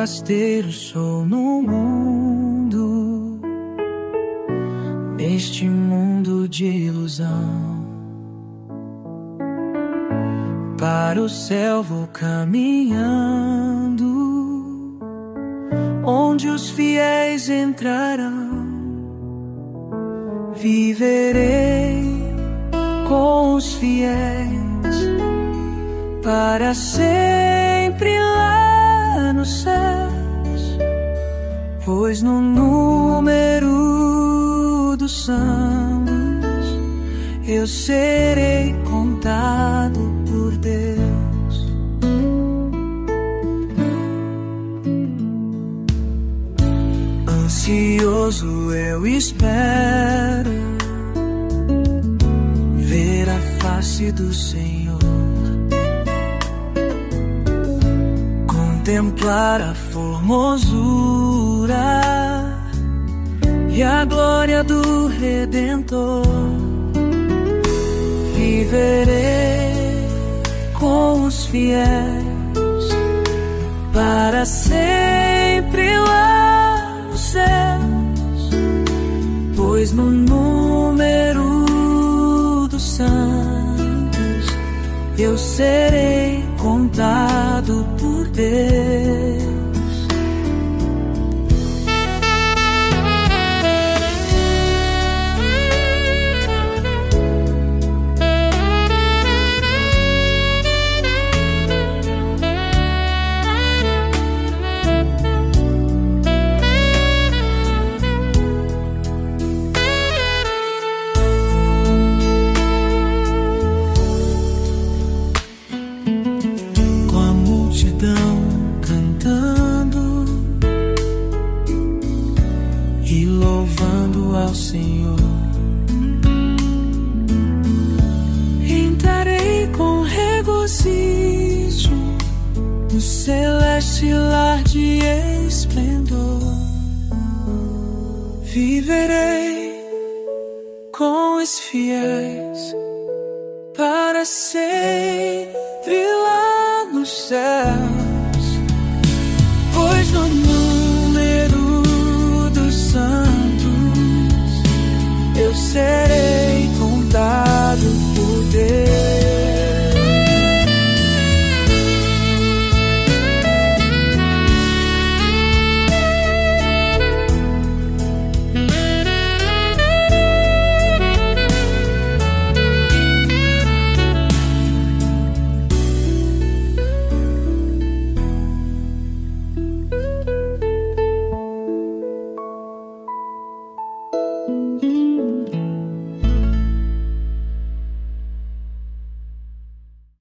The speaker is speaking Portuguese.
forasteiro sou no mundo, neste mundo de ilusão. Para o céu vou caminhando, onde os fiéis entrarão. Viverei com os fiéis para sempre lá nos céus, pois no número dos santos eu serei contado por Deus. Ansioso eu espero ver a face do Senhor, contemplar a formosura e a glória do Redentor. Viverei com os fiéis para sempre lá nos céus, pois no número dos santos eu serei contado por Deus. Ao Senhor entrarei com regozijo no celeste lar de esplendor. Viverei com os fiéis para sempre lá nos céus, pois no número dos santos eu serei contado por Deus.